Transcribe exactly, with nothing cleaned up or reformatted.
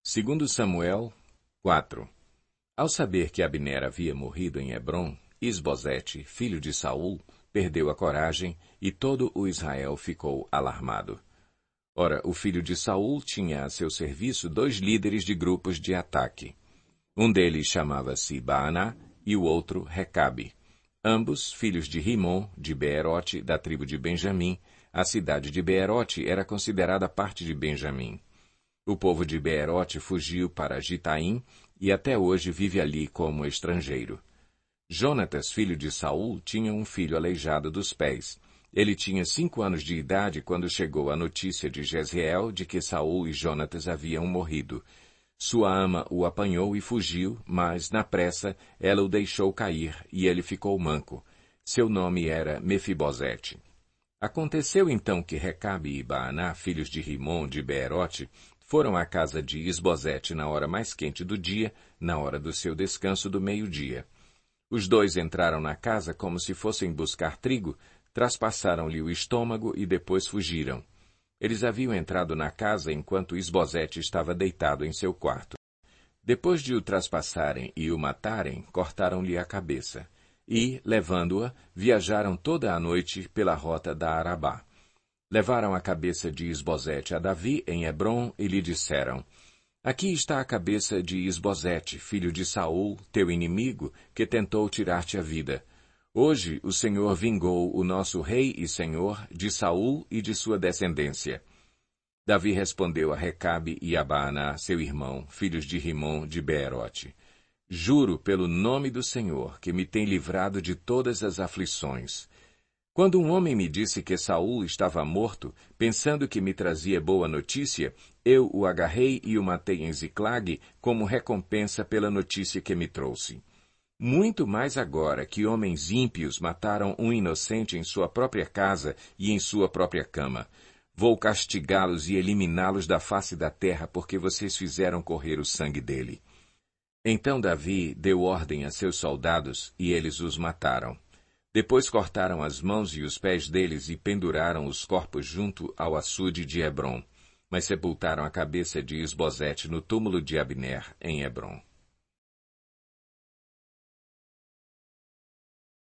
Segundo Samuel quatro. Ao saber que Abner havia morrido em Hebrom, Isbosete, filho de Saul, perdeu a coragem e todo o Israel ficou alarmado. Ora, o filho de Saul tinha a seu serviço dois líderes de grupos de ataque. Um deles chamava-se Baaná e o outro Recabe. Ambos filhos de Rimom, de Beerote, da tribo de Benjamim. A cidade de Beerote era considerada parte de Benjamim. O povo de Beerote fugiu para Gitaim e até hoje vive ali como estrangeiro. Jonatas, filho de Saul, tinha um filho aleijado dos pés. Ele tinha cinco anos de idade quando chegou a notícia de Jezreel de que Saul e Jonatas haviam morrido. Sua ama o apanhou e fugiu, mas, na pressa, ela o deixou cair e ele ficou manco. Seu nome era Mefibosete. Aconteceu então que Recabe e Baaná, filhos de Rimom de Beerote, foram à casa de Isbosete na hora mais quente do dia, na hora do seu descanso do meio-dia. Os dois entraram na casa como se fossem buscar trigo, traspassaram-lhe o estômago e depois fugiram. Eles haviam entrado na casa enquanto Isbosete estava deitado em seu quarto. Depois de o traspassarem e o matarem, cortaram-lhe a cabeça. E, levando-a, viajaram toda a noite pela rota da Arabá. Levaram a cabeça de Isbosete a Davi em Hebrom e lhe disseram: Aqui está a cabeça de Isbosete, filho de Saul, teu inimigo, que tentou tirar-te a vida. Hoje o Senhor vingou o nosso rei e senhor de Saul e de sua descendência. Davi respondeu a Recabe e a Baaná, seu irmão, filhos de Rimom de Beerote: Juro pelo nome do Senhor, que me tem livrado de todas as aflições. Quando um homem me disse que Saul estava morto, pensando que me trazia boa notícia, eu o agarrei e o matei em Ziclague como recompensa pela notícia que me trouxe. Muito mais agora que homens ímpios mataram um inocente em sua própria casa e em sua própria cama. Vou castigá-los e eliminá-los da face da terra porque vocês fizeram correr o sangue dele. Então Davi deu ordem a seus soldados e eles os mataram. Depois cortaram as mãos e os pés deles e penduraram os corpos junto ao açude de Hebrom, mas sepultaram a cabeça de Isbosete no túmulo de Abner, em Hebrom.